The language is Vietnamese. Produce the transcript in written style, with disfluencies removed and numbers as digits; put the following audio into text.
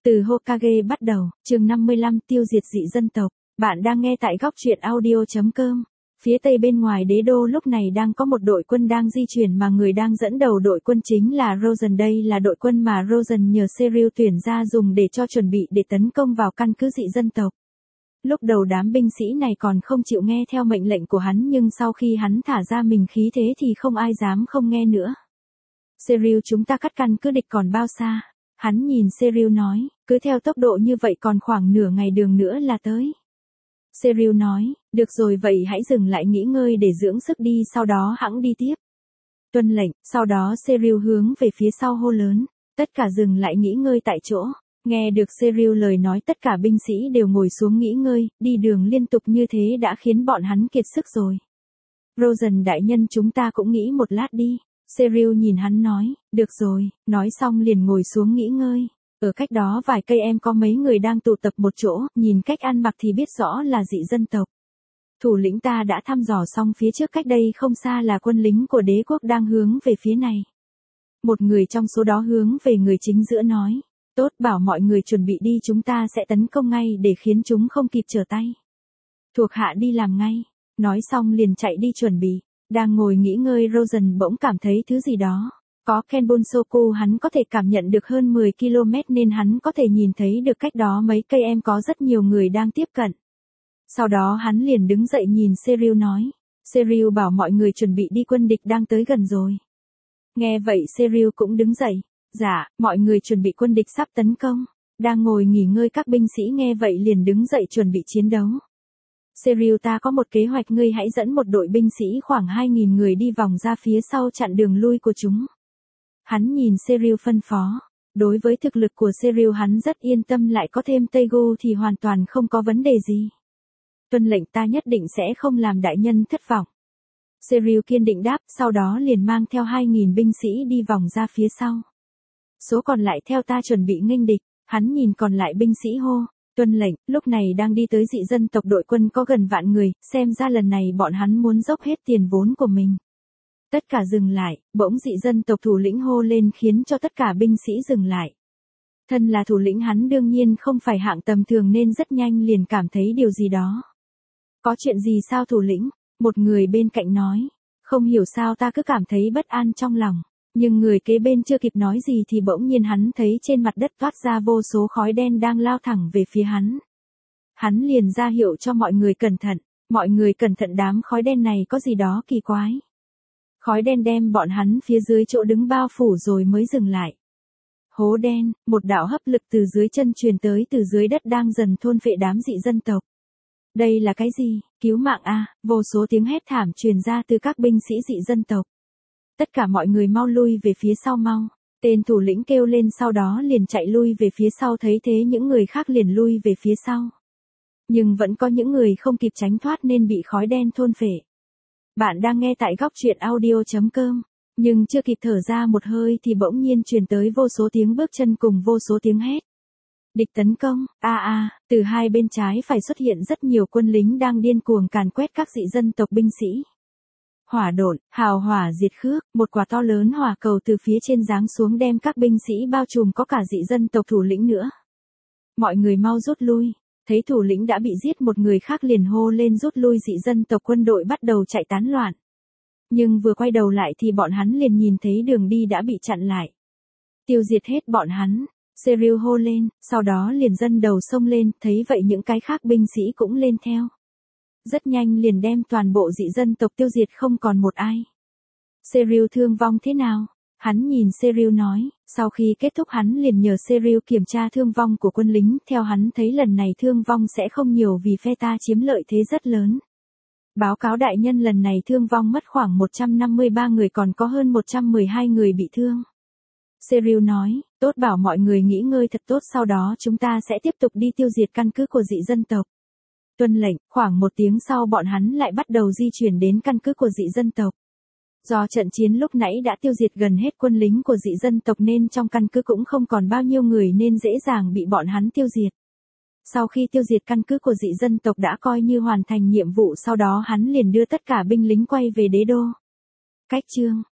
Từ Hokage bắt đầu, chương 55 tiêu diệt dị dân tộc. Bạn đang nghe tại góc truyện audio.com. Phía tây bên ngoài đế đô lúc này đang có một đội quân đang di chuyển mà người đang dẫn đầu đội quân chính là Rosen. Đây là đội quân mà Rosen nhờ Serial tuyển ra dùng để cho chuẩn bị để tấn công vào căn cứ dị dân tộc. Lúc đầu đám binh sĩ này còn không chịu nghe theo mệnh lệnh của hắn, nhưng sau khi hắn thả ra mình khí thế thì không ai dám không nghe nữa. Serial, chúng ta cắt căn cứ địch còn bao xa? Hắn nhìn Serial nói, cứ theo tốc độ như vậy còn khoảng nửa ngày đường nữa là tới. Serial nói, được rồi, vậy hãy dừng lại nghỉ ngơi để dưỡng sức đi, sau đó hẵng đi tiếp. Tuân lệnh. Sau đó Serial hướng về phía sau hô lớn, tất cả dừng lại nghỉ ngơi tại chỗ. Nghe được Serial lời nói, tất cả binh sĩ đều ngồi xuống nghỉ ngơi, đi đường liên tục như thế đã khiến bọn hắn kiệt sức rồi. Rosen đại nhân, chúng ta cũng nghỉ một lát đi. Serial nhìn hắn nói, được rồi, nói xong liền ngồi xuống nghỉ ngơi. Ở cách đó vài cây em có mấy người đang tụ tập một chỗ, nhìn cách ăn mặc thì biết rõ là dị dân tộc. Thủ lĩnh ta đã thăm dò xong phía trước cách đây không xa là quân lính của đế quốc đang hướng về phía này. Một người trong số đó hướng về người chính giữa nói, tốt, bảo mọi người chuẩn bị đi, chúng ta sẽ tấn công ngay để khiến chúng không kịp trở tay. Thuộc hạ đi làm ngay. Nói xong liền chạy đi chuẩn bị. Đang ngồi nghỉ ngơi, Rosen bỗng cảm thấy thứ gì đó. Có Kenbunsoku, hắn có thể cảm nhận được hơn 10 km nên hắn có thể nhìn thấy được cách đó mấy cây em có rất nhiều người đang tiếp cận. Sau đó hắn liền đứng dậy nhìn Serial nói. Serial bảo mọi người chuẩn bị đi, quân địch đang tới gần rồi. Nghe vậy Serial cũng đứng dậy. Dạ, mọi người chuẩn bị, quân địch sắp tấn công. Đang ngồi nghỉ ngơi các binh sĩ nghe vậy liền đứng dậy chuẩn bị chiến đấu. Serial, ta có một kế hoạch, ngươi hãy dẫn một đội binh sĩ khoảng 2.000 người đi vòng ra phía sau chặn đường lui của chúng. Hắn nhìn Serial phân phó. Đối với thực lực của Serial hắn rất yên tâm, lại có thêm Teigu thì hoàn toàn không có vấn đề gì. Tuân lệnh, ta nhất định sẽ không làm đại nhân thất vọng. Serial kiên định đáp, sau đó liền mang theo 2.000 binh sĩ đi vòng ra phía sau. Số còn lại theo ta chuẩn bị nghênh địch. Hắn nhìn còn lại binh sĩ hô. Tuân lệnh. Lúc này đang đi tới dị dân tộc đội quân có gần vạn người, xem ra lần này bọn hắn muốn dốc hết tiền vốn của mình. Tất cả dừng lại, bỗng dị dân tộc thủ lĩnh hô lên khiến cho tất cả binh sĩ dừng lại. Thân là thủ lĩnh, hắn đương nhiên không phải hạng tầm thường nên rất nhanh liền cảm thấy điều gì đó. Có chuyện gì sao thủ lĩnh? Một người bên cạnh nói. Không hiểu sao ta cứ cảm thấy bất an trong lòng. Nhưng người kế bên chưa kịp nói gì thì bỗng nhiên hắn thấy trên mặt đất toát ra vô số khói đen đang lao thẳng về phía hắn. Hắn liền ra hiệu cho mọi người cẩn thận. Mọi người cẩn thận, đám khói đen này có gì đó kỳ quái. Khói đen đem bọn hắn phía dưới chỗ đứng bao phủ rồi mới dừng lại. Hố đen, một đạo hấp lực từ dưới chân truyền tới từ dưới đất đang dần thôn phệ đám dị dân tộc. Đây là cái gì? Cứu mạng a! Vô số tiếng hét thảm truyền ra từ các binh sĩ dị dân tộc. Tất cả mọi người mau lui về phía sau mau. Tên thủ lĩnh kêu lên, sau đó liền chạy lui về phía sau, thấy thế những người khác liền lui về phía sau. Nhưng vẫn có những người không kịp tránh thoát nên bị khói đen thôn phệ. Bạn đang nghe tại góc truyện audio.com. Nhưng chưa kịp thở ra một hơi thì bỗng nhiên truyền tới vô số tiếng bước chân cùng vô số tiếng hét. Địch tấn công, từ hai bên trái phải xuất hiện rất nhiều quân lính đang điên cuồng càn quét các dị dân tộc binh sĩ. Hỏa độn, hào hỏa diệt khước, một quả to lớn hỏa cầu từ phía trên giáng xuống đem các binh sĩ bao trùm, có cả dị dân tộc thủ lĩnh nữa. Mọi người mau rút lui. Thấy thủ lĩnh đã bị giết, một người khác liền hô lên rút lui, dị dân tộc quân đội bắt đầu chạy tán loạn. Nhưng vừa quay đầu lại thì bọn hắn liền nhìn thấy đường đi đã bị chặn lại. Tiêu diệt hết bọn hắn. Serial hô lên, sau đó liền dâng đầu xông lên, thấy vậy những cái khác binh sĩ cũng lên theo. Rất nhanh liền đem toàn bộ dị dân tộc tiêu diệt không còn một ai. Serial, thương vong thế nào? Hắn nhìn Serial nói, sau khi kết thúc hắn liền nhờ Serial kiểm tra thương vong của quân lính, theo hắn thấy lần này thương vong sẽ không nhiều vì phe ta chiếm lợi thế rất lớn. Báo cáo đại nhân, lần này thương vong mất khoảng 153 người, còn có hơn 112 người bị thương. Serial nói, tốt, bảo mọi người nghỉ ngơi thật tốt, sau đó chúng ta sẽ tiếp tục đi tiêu diệt căn cứ của dị dân tộc. Tuân lệnh. Khoảng một tiếng sau bọn hắn lại bắt đầu di chuyển đến căn cứ của dị dân tộc. Do trận chiến lúc nãy đã tiêu diệt gần hết quân lính của dị dân tộc nên trong căn cứ cũng không còn bao nhiêu người nên dễ dàng bị bọn hắn tiêu diệt. Sau khi tiêu diệt căn cứ của dị dân tộc đã coi như hoàn thành nhiệm vụ, sau đó hắn liền đưa tất cả binh lính quay về đế đô. Cách chương